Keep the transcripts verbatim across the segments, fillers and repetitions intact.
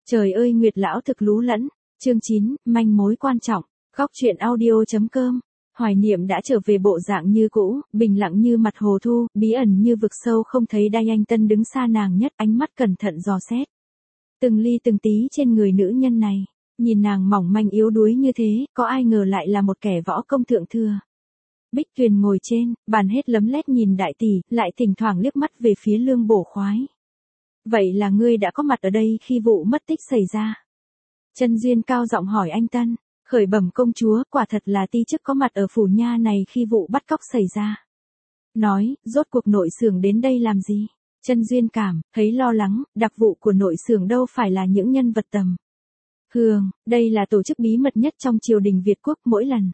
Trời ơi Nguyệt lão thực lú lẫn. Chương chín, manh mối quan trọng. Góc truyện audio.com. Hoài Niệm đã trở về bộ dạng như cũ, bình lặng như mặt hồ thu, bí ẩn như vực sâu không thấy đáy. Anh Tân đứng xa nàng nhất, ánh mắt cẩn thận dò xét từng ly từng tí trên người nữ nhân này, nhìn nàng mỏng manh yếu đuối như thế, có ai ngờ lại là một kẻ võ công thượng thừa. Bích Tuyền ngồi trên bàn hết lấm lét nhìn đại tỷ, lại thỉnh thoảng liếc mắt về phía Lương Bổ Khoái. Vậy là ngươi đã có mặt ở đây khi vụ mất tích xảy ra? Chân Duyên cao giọng hỏi anh Tân. Khởi bẩm công chúa, quả thật là ti chức có mặt ở phủ nha này khi vụ bắt cóc xảy ra. Nói, rốt cuộc nội xưởng đến đây làm gì? Chân Duyên cảm thấy lo lắng, đặc vụ của nội xưởng đâu phải là những nhân vật tầm thường, đây là tổ chức bí mật nhất trong triều đình Việt quốc. Mỗi lần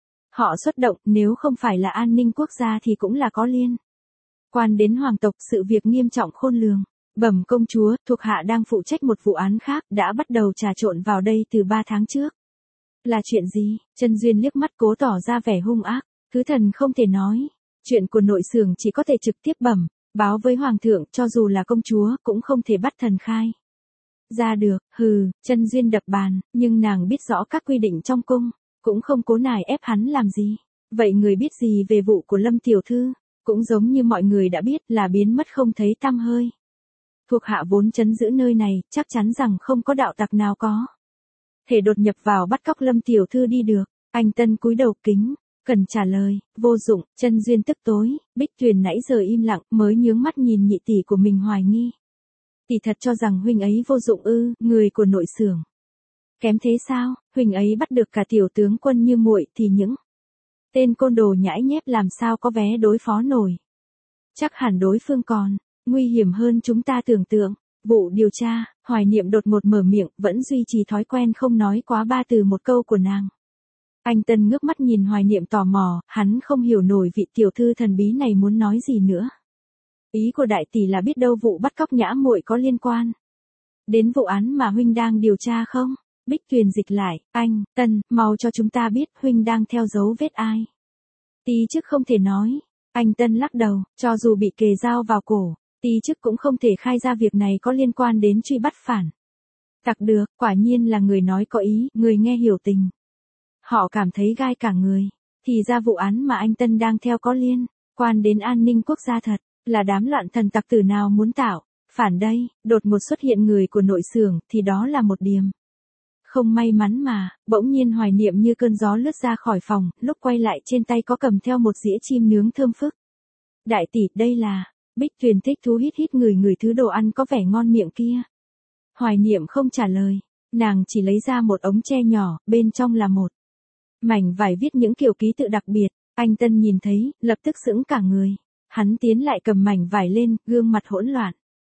họ xuất động, nếu không phải là an ninh quốc gia thì cũng là có liên quan đến hoàng tộc, sự việc nghiêm trọng khôn lường. Bẩm công chúa, thuộc hạ đang phụ trách một vụ án khác, đã bắt đầu trà trộn vào đây từ ba tháng trước. Là chuyện gì? Chân Duyên liếc mắt cố tỏ ra vẻ hung ác. Thứ thần không thể nói. Chuyện của nội xưởng chỉ có thể trực tiếp bẩm báo với hoàng thượng, cho dù là công chúa cũng không thể bắt thần khai ra được. Hừ, Chân Duyên đập bàn, nhưng nàng biết rõ các quy định trong cung, cũng không cố nài ép hắn làm gì. Vậy người biết gì về vụ của Lâm tiểu thư? Cũng giống như mọi người đã biết, là biến mất không thấy tăm hơi. Thuộc hạ vốn trấn giữ nơi này, chắc chắn rằng không có đạo tặc nào có thể đột nhập vào bắt cóc Lâm tiểu thư đi được. Anh Tân cúi đầu kính cần trả lời. Vô dụng. Chân Duyên tức tối. Bích Tuyền nãy giờ im lặng, mới nhướng mắt nhìn nhị tỷ của mình hoài nghi. Tỷ thật cho rằng huynh ấy vô dụng ư? Người của nội xưởng kém thế sao? Huynh ấy bắt được cả tiểu tướng quân như muội thì những tên côn đồ nhãi nhép làm sao có vé đối phó nổi. Chắc hẳn đối phương còn nguy hiểm hơn chúng ta tưởng tượng. Vụ điều tra. Hoài Niệm đột ngột mở miệng, vẫn duy trì thói quen không nói quá ba từ một câu của nàng. Anh Tân ngước mắt nhìn Hoài Niệm tò mò, hắn không hiểu nổi vị tiểu thư thần bí này muốn nói gì nữa. Ý của đại tỷ là biết đâu vụ bắt cóc nhã muội có liên quan đến vụ án mà huynh đang điều tra không? Bích Tuyền dịch lại, anh Tân, mau cho chúng ta biết huynh đang theo dấu vết ai. Tí chức không thể nói. Anh Tân lắc đầu, cho dù bị kề dao vào cổ, tí chức cũng không thể khai ra việc này có liên quan đến truy bắt phản tặc được. Quả nhiên là người nói có ý, người nghe hiểu tình. Họ cảm thấy gai cả người. Thì ra vụ án mà anh Tân đang theo có liên quan đến an ninh quốc gia thật, là đám loạn thần tặc tử nào muốn tạo phản đây. Đột ngột xuất hiện người của nội xưởng, thì đó là một điểm không may mắn mà. Bỗng nhiên Hoài Niệm như cơn gió lướt ra khỏi phòng, lúc quay lại trên tay có cầm theo một dĩa chim nướng thơm phức. Đại tỷ, đây là... Bích Tuyền thích thú hít hít người người thứ đồ ăn có vẻ ngon miệng kia. Hoài Niệm không trả lời, nàng chỉ lấy ra một ống tre nhỏ, bên trong là một mảnh vải viết những kiểu ký tự đặc biệt. Anh Tân nhìn thấy, lập tức sững cả người. Hắn tiến lại cầm mảnh vải lên, gương mặt hỗn loạn.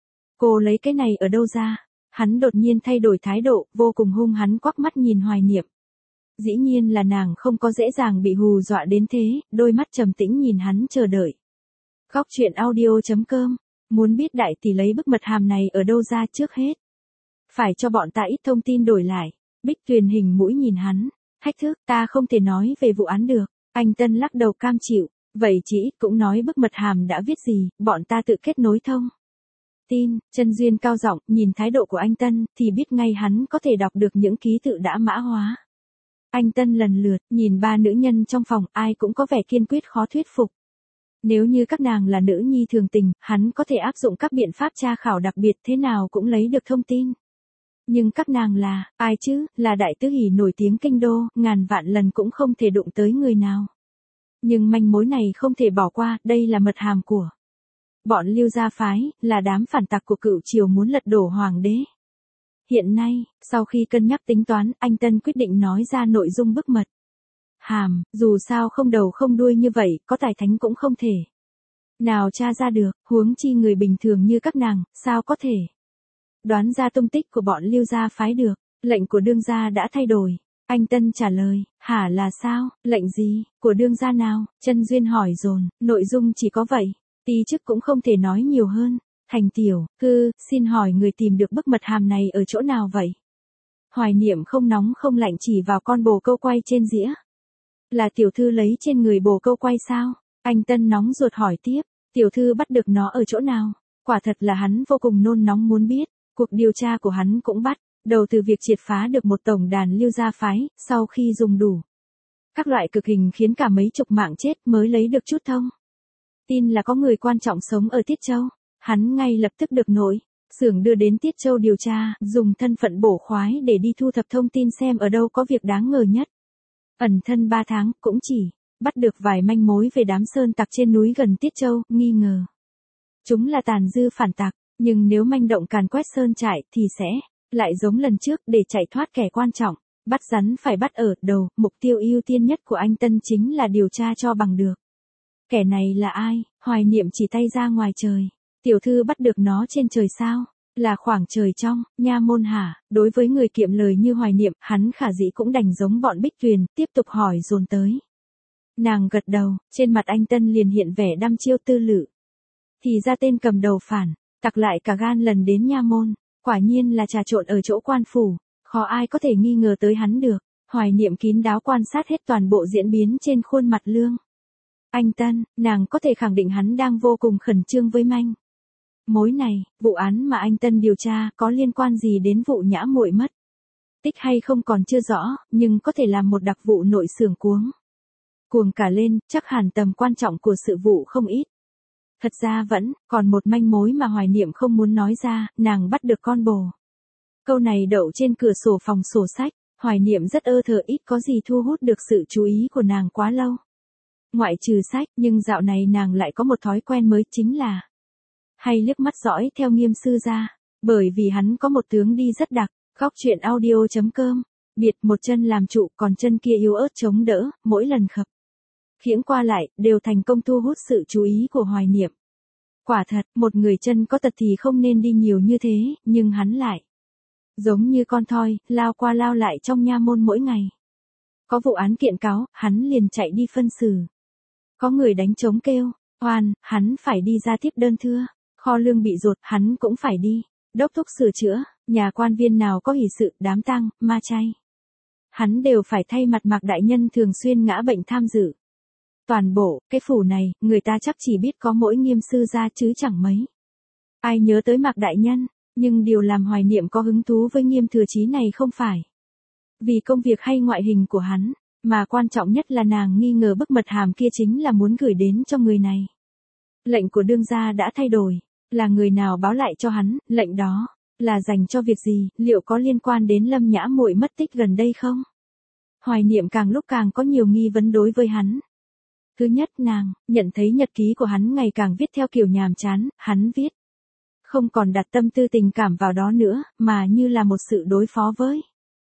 Cô lấy cái này ở đâu ra? Hắn đột nhiên thay đổi thái độ, vô cùng hung hắn quắc mắt nhìn Hoài Niệm. Dĩ nhiên là nàng không có dễ dàng bị hù dọa đến thế, đôi mắt trầm tĩnh nhìn hắn chờ đợi. Góc truyện audio.com. Muốn biết đại tỷ lấy bức mật hàm này ở đâu ra trước hết? Phải cho bọn ta ít thông tin đổi lại. Bích Tuyền hình mũi nhìn hắn. Thách thức, ta không thể nói về vụ án được. Anh Tân lắc đầu cam chịu. Vậy chỉ ít cũng nói bức mật hàm đã viết gì, bọn ta tự kết nối thông tin. Chân Duyên cao giọng, nhìn thái độ của anh Tân, thì biết ngay hắn có thể đọc được những ký tự đã mã hóa. Anh Tân lần lượt, nhìn ba nữ nhân trong phòng, ai cũng có vẻ kiên quyết khó thuyết phục. Nếu như các nàng là nữ nhi thường tình, hắn có thể áp dụng các biện pháp tra khảo đặc biệt thế nào cũng lấy được thông tin. Nhưng các nàng là, ai chứ, là đại tứ hỷ nổi tiếng kinh đô, ngàn vạn lần cũng không thể đụng tới người nào. Nhưng manh mối này không thể bỏ qua, đây là mật hàm của bọn Lưu gia phái, là đám phản tặc của cựu triều muốn lật đổ hoàng đế. Hiện nay, sau khi cân nhắc tính toán, anh Tân quyết định nói ra nội dung bức mật hàm, dù sao không đầu không đuôi như vậy, có tài thánh cũng không thể nào tra ra được, huống chi người bình thường như các nàng, sao có thể đoán ra tung tích của bọn Lưu gia phái được. Lệnh của đương gia đã thay đổi. Anh Tân trả lời, hả là sao, lệnh gì, của đương gia nào? Chân Duyên hỏi dồn, nội dung chỉ có vậy, tí chức cũng không thể nói nhiều hơn. Thành tiểu, hư, xin hỏi người tìm được bức mật hàm này ở chỗ nào vậy? Hoài Niệm không nóng không lạnh chỉ vào con bồ câu quay trên dĩa. Là tiểu thư lấy trên người bồ câu quay sao? Anh Tân nóng ruột hỏi tiếp, tiểu thư bắt được nó ở chỗ nào? Quả thật là hắn vô cùng nôn nóng muốn biết, cuộc điều tra của hắn cũng bắt Đầu từ việc triệt phá được một tổng đàn Lưu gia phái, sau khi dùng đủ các loại cực hình khiến cả mấy chục mạng chết mới lấy được chút thông tin là có người quan trọng sống ở Tiết Châu. Hắn ngay lập tức được nội xưởng đưa đến Tiết Châu điều tra, dùng thân phận bổ khoái để đi thu thập thông tin xem ở đâu có việc đáng ngờ nhất. Ẩn thân ba tháng cũng chỉ bắt được vài manh mối về đám sơn tặc trên núi gần Tiết Châu, nghi ngờ chúng là tàn dư phản tặc, nhưng nếu manh động càn quét sơn trại thì sẽ lại giống lần trước để chạy thoát kẻ quan trọng. Bắt rắn phải bắt ở đầu, mục tiêu ưu tiên nhất của anh Tân chính là điều tra cho bằng được. Kẻ này là ai? Hoài Niệm chỉ tay ra ngoài trời. Tiểu thư bắt được nó trên trời sao? Là khoảng trời trong, nha môn hả? Đối với người kiệm lời như Hoài Niệm, hắn khả dĩ cũng đành giống bọn Bích Tuyền, tiếp tục hỏi dồn tới. Nàng gật đầu, trên mặt anh Tân liền hiện vẻ đăm chiêu tư lự. Thì ra tên cầm đầu phản, tặc lại cả gan lần đến nha môn, quả nhiên là trà trộn ở chỗ quan phủ, khó ai có thể nghi ngờ tới hắn được. Hoài Niệm kín đáo quan sát hết toàn bộ diễn biến trên khuôn mặt Lương Anh Tân, nàng có thể khẳng định hắn đang vô cùng khẩn trương với manh mối này. Vụ án mà anh Tân điều tra có liên quan gì đến vụ Nhã Muội mất tích hay không còn chưa rõ, nhưng có thể làm một đặc vụ nội xưởng cuống cuồng cả lên, chắc hẳn tầm quan trọng của sự vụ không ít. Thật ra vẫn còn một manh mối mà Hoài Niệm không muốn nói ra, nàng bắt được con bồ. Câu này đậu trên cửa sổ phòng sổ sách, Hoài Niệm rất ơ thờ, ít có gì thu hút được sự chú ý của nàng quá lâu. Ngoại trừ sách, nhưng dạo này nàng lại có một thói quen mới, chính là hay liếc mắt dõi theo Nghiêm sư gia, bởi vì hắn có một tướng đi rất đặc. Góc truyện audio chấm com, biệt một chân làm trụ, còn chân kia yếu ớt chống đỡ, mỗi lần khập khiễng qua lại, đều thành công thu hút sự chú ý của Hoài Niệm. Quả thật, một người chân có tật thì không nên đi nhiều như thế, nhưng hắn lại giống như con thoi, lao qua lao lại trong nha môn mỗi ngày. Có vụ án kiện cáo, hắn liền chạy đi phân xử. Có người đánh trống kêu oan, hắn phải đi ra tiếp đơn thưa. Kho lương bị dột, hắn cũng phải đi đốc thúc sửa chữa. Nhà quan viên nào có hỷ sự, đám tang, ma chay, hắn đều phải thay mặt Mạc đại nhân thường xuyên ngã bệnh tham dự. Toàn bộ cái phủ này, người ta chắc chỉ biết có mỗi Nghiêm sư gia chứ chẳng mấy ai nhớ tới Mạc đại nhân. Nhưng điều làm Hoài Niệm có hứng thú với Nghiêm thừa chí này không phải vì công việc hay ngoại hình của hắn, mà quan trọng nhất là nàng nghi ngờ bức mật hàm kia chính là muốn gửi đến cho người này. Lệnh của đương gia đã thay đổi, là người nào báo lại cho hắn, lệnh đó là dành cho việc gì, liệu có liên quan đến Lâm Nhã Muội mất tích gần đây không? Hoài Niệm càng lúc càng có nhiều nghi vấn đối với hắn. Thứ nhất, nàng nhận thấy nhật ký của hắn ngày càng viết theo kiểu nhàm chán, hắn viết không còn đặt tâm tư tình cảm vào đó nữa, mà như là một sự đối phó với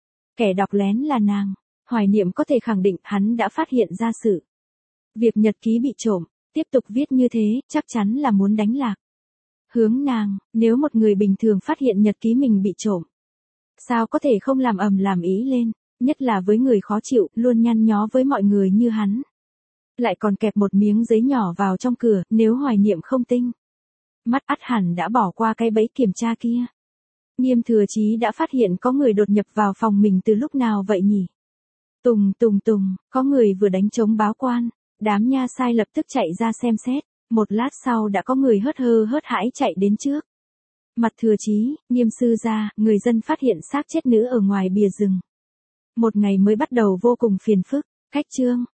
kẻ đọc lén là nàng. Hoài Niệm có thể khẳng định hắn đã phát hiện ra sự việc nhật ký bị trộm, tiếp tục viết như thế, chắc chắn là muốn đánh lạc hướng nàng. Nếu một người bình thường phát hiện nhật ký mình bị trộm, sao có thể không làm ầm làm ý lên, nhất là với người khó chịu, luôn nhăn nhó với mọi người như hắn. Lại còn kẹp một miếng giấy nhỏ vào trong cửa, nếu Hoài Niệm không tinh mắt ắt hẳn đã bỏ qua cái bẫy kiểm tra kia. Nghiêm thừa chí đã phát hiện có người đột nhập vào phòng mình từ lúc nào vậy nhỉ? Tùng tùng tùng, có người vừa đánh trống báo quan, đám nha sai lập tức chạy ra xem xét, một lát sau đã có người hớt hơ hớt hãi chạy đến trước mặt thừa chí. Nghiêm sư gia, người dân phát hiện xác chết nữ ở ngoài bìa rừng. Một ngày mới bắt đầu vô cùng phiền phức, cách trương